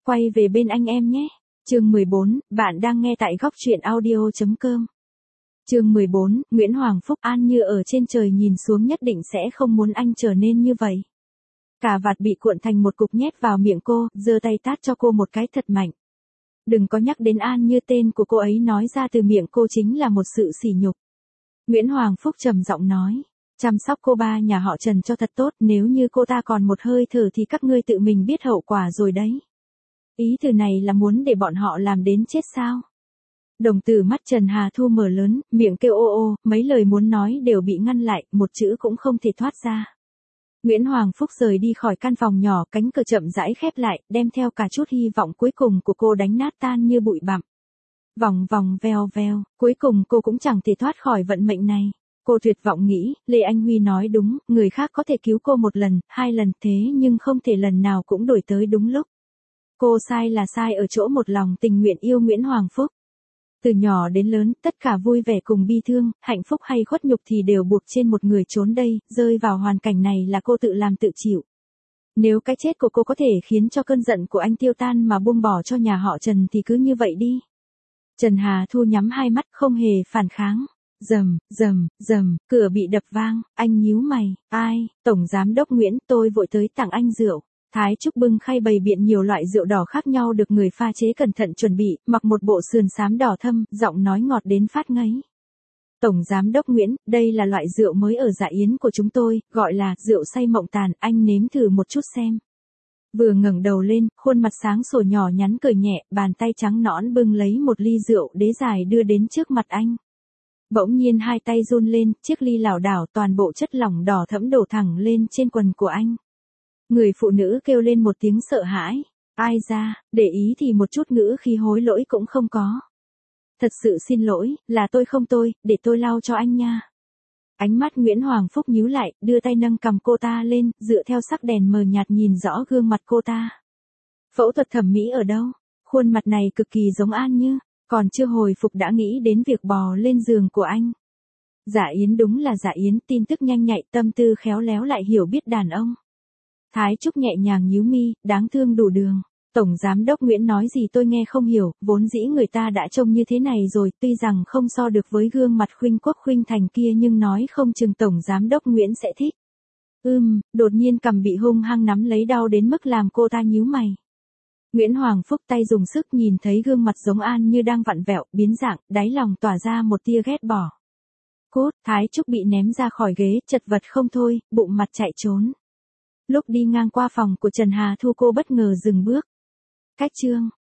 Quay về bên anh em nhé. Chương 14, bạn đang nghe tại góc truyện audio.com. Chương 14, Nguyễn Hoàng Phúc. An Như ở trên trời nhìn xuống nhất định sẽ không muốn anh trở nên như vậy. Cà vạt bị cuộn thành một cục nhét vào miệng cô, giơ tay tát cho cô một cái thật mạnh. Đừng có nhắc đến An Như, tên của cô ấy nói ra từ miệng cô chính là một sự sỉ nhục. Nguyễn Hoàng Phúc trầm giọng nói, chăm sóc cô ba nhà họ Trần cho thật tốt, nếu như cô ta còn một hơi thở thì các ngươi tự mình biết hậu quả rồi đấy. Ý từ này là muốn để bọn họ làm đến chết sao? Đồng tử mắt Trần Hà Thu mở lớn, miệng kêu ô ô, mấy lời muốn nói đều bị ngăn lại, một chữ cũng không thể thoát ra. Nguyễn Hoàng Phúc rời đi khỏi căn phòng nhỏ, cánh cửa chậm rãi khép lại, đem theo cả chút hy vọng cuối cùng của cô đánh nát tan như bụi bặm. Vòng vòng veo veo, cuối cùng cô cũng chẳng thể thoát khỏi vận mệnh này. Cô tuyệt vọng nghĩ, Lê Anh Huy nói đúng, người khác có thể cứu cô một lần, hai lần, thế nhưng không thể lần nào cũng đổi tới đúng lúc. Cô sai là sai ở chỗ một lòng tình nguyện yêu Nguyễn Hoàng Phúc. Từ nhỏ đến lớn, tất cả vui vẻ cùng bi thương, hạnh phúc hay khuất nhục thì đều buộc trên một người trốn đây, rơi vào hoàn cảnh này là cô tự làm tự chịu. Nếu cái chết của cô có thể khiến cho cơn giận của anh tiêu tan mà buông bỏ cho nhà họ Trần thì cứ như vậy đi. Trần Hà Thu nhắm hai mắt không hề phản kháng. Rầm, rầm, rầm, cửa bị đập vang, anh nhíu mày, ai, Tổng Giám đốc Nguyễn, tôi vội tới tặng anh rượu. Thái Trúc bưng khay bày biện nhiều loại rượu đỏ khác nhau được người pha chế cẩn thận chuẩn bị, mặc một bộ sườn xám đỏ thâm, giọng nói ngọt đến phát ngấy. Tổng Giám đốc Nguyễn, đây là loại rượu mới ở Dạ Yến của chúng tôi, gọi là rượu say mộng tàn, anh nếm thử một chút xem. Vừa ngẩng đầu lên, khuôn mặt sáng sủa nhỏ nhắn cười nhẹ, bàn tay trắng nõn bưng lấy một ly rượu đế dài đưa đến trước mặt anh. Bỗng nhiên hai tay run lên, chiếc ly lảo đảo, toàn bộ chất lỏng đỏ thẫm đổ thẳng lên trên quần của anh. Người phụ nữ kêu lên một tiếng sợ hãi. Ai ra, để ý thì một chút ngữ khí hối lỗi cũng không có. Thật sự xin lỗi, là tôi không tôi, để tôi lau cho anh nha. Ánh mắt Nguyễn Hoàng Phúc nhíu lại, đưa tay nâng cằm cô ta lên, dựa theo sắc đèn mờ nhạt nhìn rõ gương mặt cô ta. Phẫu thuật thẩm mỹ ở đâu? Khuôn mặt này cực kỳ giống An Như, còn chưa hồi phục đã nghĩ đến việc bò lên giường của anh. Dạ Yến đúng là Dạ Yến, tin tức nhanh nhạy, tâm tư khéo léo lại hiểu biết đàn ông. Thái Trúc nhẹ nhàng nhíu mi, đáng thương đủ đường. Tổng Giám đốc Nguyễn nói gì tôi nghe không hiểu, vốn dĩ người ta đã trông như thế này rồi, tuy rằng không so được với gương mặt khuynh quốc khuynh thành kia nhưng nói không chừng Tổng Giám đốc Nguyễn sẽ thích. Đột nhiên cằm bị hung hăng nắm lấy đau đến mức làm cô ta nhíu mày. Nguyễn Hoàng Phúc tay dùng sức nhìn thấy gương mặt giống An Như đang vặn vẹo, biến dạng, đáy lòng tỏa ra một tia ghét bỏ. Cốt, Thái Trúc bị ném ra khỏi ghế, chật vật không thôi, bụng mặt chạy trốn. Lúc đi ngang qua phòng của Trần Hà Thu cô bất ngờ dừng bước. Cách chương